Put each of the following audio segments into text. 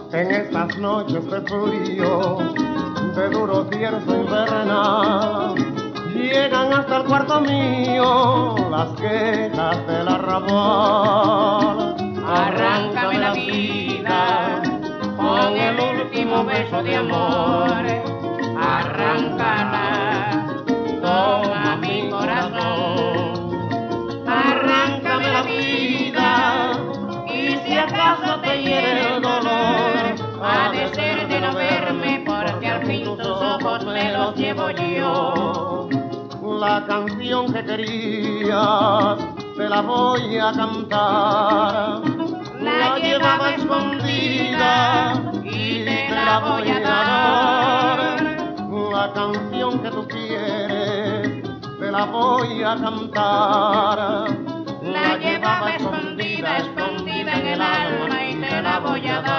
En estas noches de frío, de duro cierzo invernal, llegan hasta el cuarto mío las quejas del arrabal. Arráncame la vida con el último beso de amor, arráncala, toma mi corazón. Arráncame la vida y si acaso te hiere el dolor, ha de ser de no verme porque al fin tus ojos me los llevo yo. La canción que querías te la voy a cantar, La llevaba escondida y te la voy a dar. La canción que tú quieres te la voy a cantar. La llevaba escondida, escondida en el alma y te la voy a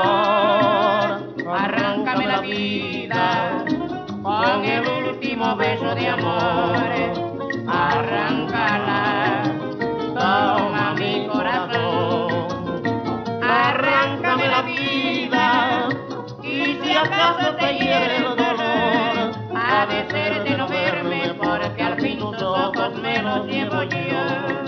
dar. Arráncame la vida con el último beso de amor, arráncala, toma mi corazón. Arráncame la vida y si acaso te hiere el dolor, ha de ser de no verme porque al fin tus ojos me los llevo yo.